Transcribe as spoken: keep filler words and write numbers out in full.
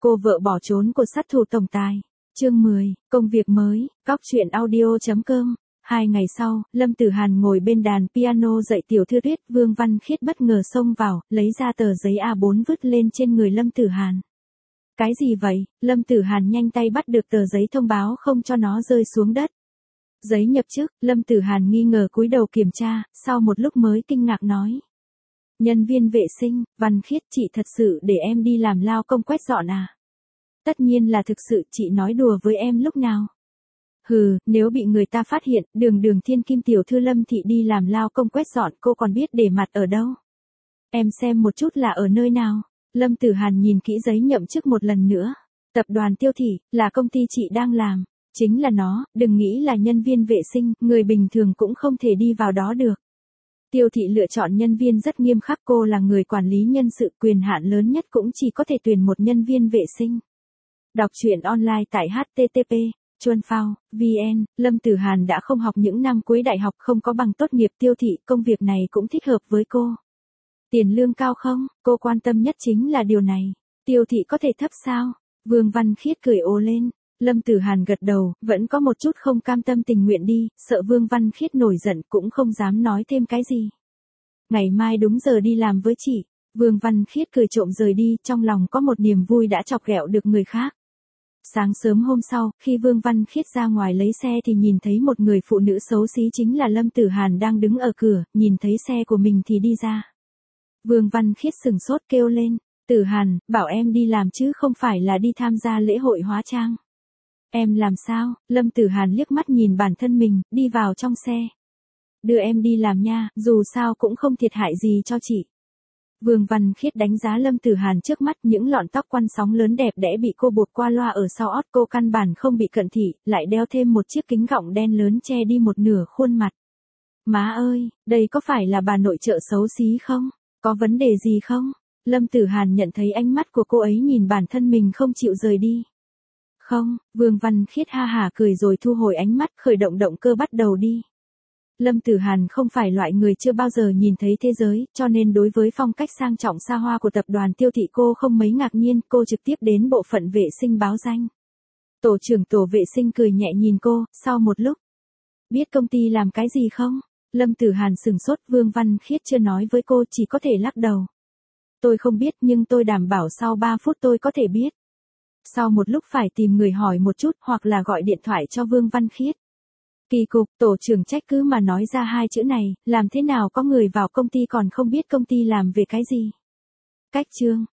Cô vợ bỏ trốn của sát thủ tổng tài. Chương mười, công việc mới, cóc truyện audio.com. Hai ngày sau, Lâm Tử Hàn ngồi bên đàn piano dạy tiểu thư Tuyết, Vương Văn Khiết bất ngờ xông vào, lấy ra tờ giấy A bốn vứt lên trên người Lâm Tử Hàn. Cái gì vậy? Lâm Tử Hàn nhanh tay bắt được tờ giấy thông báo không cho nó rơi xuống đất. Giấy nhập chức, Lâm Tử Hàn nghi ngờ cúi đầu kiểm tra, sau một lúc mới kinh ngạc nói. Nhân viên vệ sinh, Văn Khiết, chị thật sự để em đi làm lao công quét dọn à? Tất nhiên là thực sự, chị nói đùa với em lúc nào? Hừ, nếu bị người ta phát hiện, đường đường thiên kim tiểu thư Lâm thị đi làm lao công quét dọn, cô còn biết để mặt ở đâu? Em xem một chút là ở nơi nào? Lâm Tử Hàn nhìn kỹ giấy nhậm chức một lần nữa. Tập đoàn Tiêu Thị, là công ty chị đang làm. Chính là nó, đừng nghĩ là nhân viên vệ sinh, người bình thường cũng không thể đi vào đó được. Tiêu Thị lựa chọn nhân viên rất nghiêm khắc, cô là người quản lý nhân sự, quyền hạn lớn nhất cũng chỉ có thể tuyển một nhân viên vệ sinh. Đọc truyện online tại h t t p chuan phao chấm vn. Lâm Tử Hàn đã không học những năm cuối đại học, không có bằng tốt nghiệp Tiêu Thị, công việc này cũng thích hợp với cô. Tiền lương cao không? Cô quan tâm nhất chính là điều này. Tiêu Thị có thể thấp sao? Vương Văn Khiết cười ồ lên. Lâm Tử Hàn gật đầu, vẫn có một chút không cam tâm tình nguyện đi, sợ Vương Văn Khiết nổi giận cũng không dám nói thêm cái gì. Ngày mai đúng giờ đi làm với chị. Vương Văn Khiết cười trộm rời đi, trong lòng có một niềm vui đã chọc ghẹo được người khác. Sáng sớm hôm sau, khi Vương Văn Khiết ra ngoài lấy xe thì nhìn thấy một người phụ nữ xấu xí chính là Lâm Tử Hàn đang đứng ở cửa, nhìn thấy xe của mình thì đi ra. Vương Văn Khiết sừng sốt kêu lên, Tử Hàn, bảo em đi làm chứ không phải là đi tham gia lễ hội hóa trang. Em làm sao? Lâm Tử Hàn liếc mắt nhìn bản thân mình, đi vào trong xe. Đưa em đi làm nha, dù sao cũng không thiệt hại gì cho chị. Vương Văn Khiết đánh giá Lâm Tử Hàn trước mắt, những lọn tóc quăn sóng lớn đẹp đẽ bị cô buộc qua loa ở sau ót, cô căn bản không bị cận thị, lại đeo thêm một chiếc kính gọng đen lớn che đi một nửa khuôn mặt. Má ơi, đây có phải là bà nội trợ xấu xí không? Có vấn đề gì không? Lâm Tử Hàn nhận thấy ánh mắt của cô ấy nhìn bản thân mình không chịu rời đi. Không, Vương Văn Khiết ha hả cười rồi thu hồi ánh mắt, khởi động động cơ bắt đầu đi. Lâm Tử Hàn không phải loại người chưa bao giờ nhìn thấy thế giới, cho nên đối với phong cách sang trọng xa hoa của tập đoàn Tiêu Thị cô không mấy ngạc nhiên, cô trực tiếp đến bộ phận vệ sinh báo danh. Tổ trưởng tổ vệ sinh cười nhẹ nhìn cô, sau một lúc. Biết công ty làm cái gì không? Lâm Tử Hàn sừng sốt, Vương Văn Khiết chưa nói với cô, chỉ có thể lắc đầu. Tôi không biết, nhưng tôi đảm bảo sau ba phút tôi có thể biết. Sau một lúc phải tìm người hỏi một chút, hoặc là gọi điện thoại cho Vương Văn Khiết. Kỳ cục, tổ trưởng trách cứ mà nói ra hai chữ này, làm thế nào có người vào công ty còn không biết công ty làm về cái gì. Cách chương,